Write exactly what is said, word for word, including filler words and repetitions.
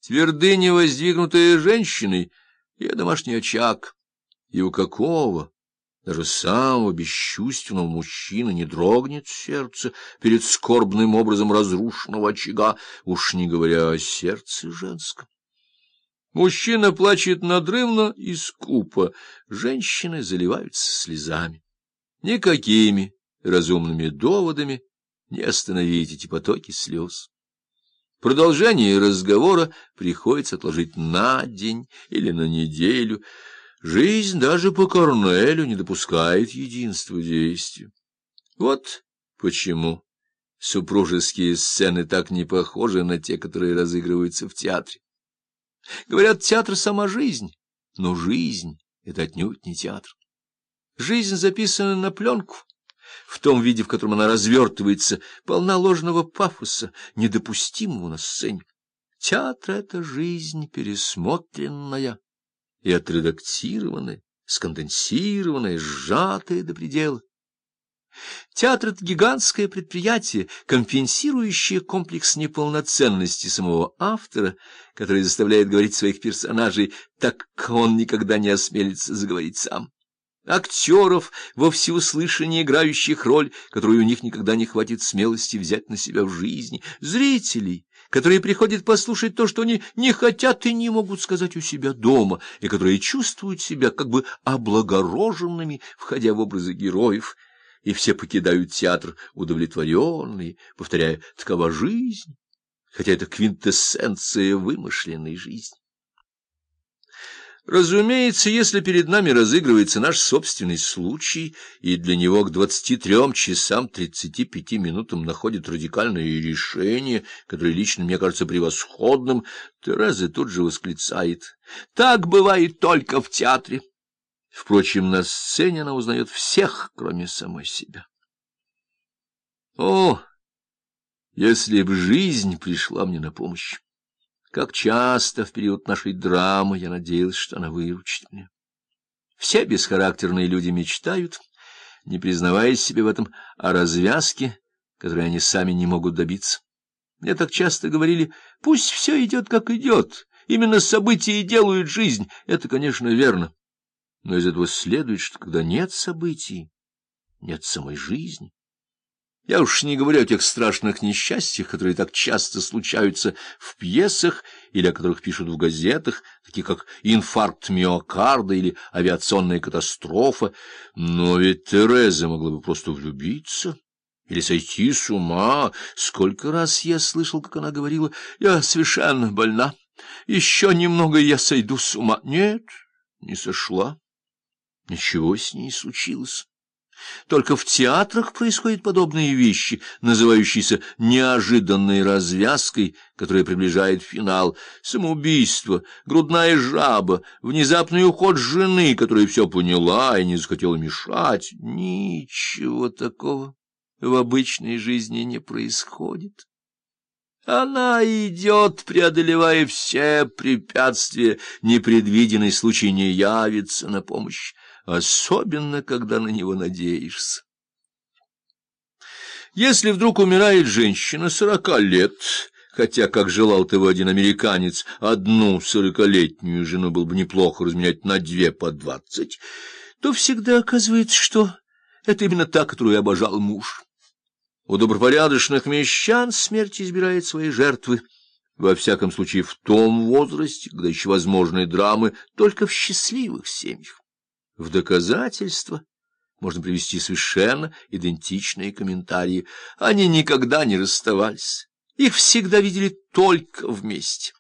Твердыня, воздвигнутая женщиной, ее домашний очаг, и у какого, даже самого бесчувственного мужчины, не дрогнет сердце перед скорбным образом разрушенного очага, уж не говоря о сердце женском. Мужчина плачет надрывно и скупо, женщины заливаются слезами. Никакими разумными доводами не остановить эти потоки слез. Продолжение разговора приходится отложить на день или на неделю. Жизнь даже по Корнелю не допускает единства действия. Вот почему супружеские сцены так не похожи на те, которые разыгрываются в театре. Говорят, театр — сама жизнь, но жизнь — это отнюдь не театр. Жизнь записана на пленку, в том виде, в котором она развертывается, полна ложного пафоса, недопустимого на сцене. Театр — это жизнь пересмотренная и отредактированная, сконденсированная, сжатая до предела. Театр — это гигантское предприятие, компенсирующее комплекс неполноценности самого автора, который заставляет говорить своих персонажей так, как он никогда не осмелится заговорить сам. Актеров, во всеуслышание играющих роль, которую у них никогда не хватит смелости взять на себя в жизни. Зрителей, которые приходят послушать то, что они не хотят и не могут сказать у себя дома, и которые чувствуют себя как бы облагороженными, входя в образы героев. И все покидают театр удовлетворенные, повторяя: такова жизнь, хотя это квинтэссенция вымышленной жизни. Разумеется, если перед нами разыгрывается наш собственный случай, и для него к двадцати трем часам тридцати пяти минутам находит радикальное решение, которое лично мне кажется превосходным, Тереза тут же восклицает: так бывает только в театре. Впрочем, на сцене она узнает всех, кроме самой себя. О, если б жизнь пришла мне на помощь! Как часто в период нашей драмы я надеялась, что она выручит меня. Все бесхарактерные люди мечтают, не признаваясь себе в этом, о развязке, которой они сами не могут добиться. Мне так часто говорили: пусть все идет, как идет, именно события делают жизнь. Это, конечно, верно. Но из этого следует, что когда нет событий, нет самой жизни. Я уж не говорю о тех страшных несчастьях, которые так часто случаются в пьесах или о которых пишут в газетах, такие как инфаркт миокарда или авиационная катастрофа. Но ведь Тереза могла бы просто влюбиться или сойти с ума. Сколько раз я слышал, как она говорила: я совершенно больна, еще немного, и я сойду с ума. Нет, не сошла. Ничего с ней не случилось. Только в театрах происходят подобные вещи, называющиеся неожиданной развязкой, которая приближает финал. Самоубийство, грудная жаба, внезапный уход жены, которая все поняла и не захотела мешать. Ничего такого в обычной жизни не происходит. Она идет, преодолевая все препятствия, непредвиденный случай не явится на помощь, особенно когда на него надеешься. Если вдруг умирает женщина сорока лет, хотя, как желал того один американец, одну сорокалетнюю жену было бы неплохо разменять на две по двадцать, то всегда оказывается, что это именно та, которую обожал муж. У добропорядочных мещан смерть избирает свои жертвы, во всяком случае в том возрасте, когда еще возможны драмы, только в счастливых семьях. В доказательство можно привести совершенно идентичные комментарии. Они никогда не расставались, их всегда видели только вместе.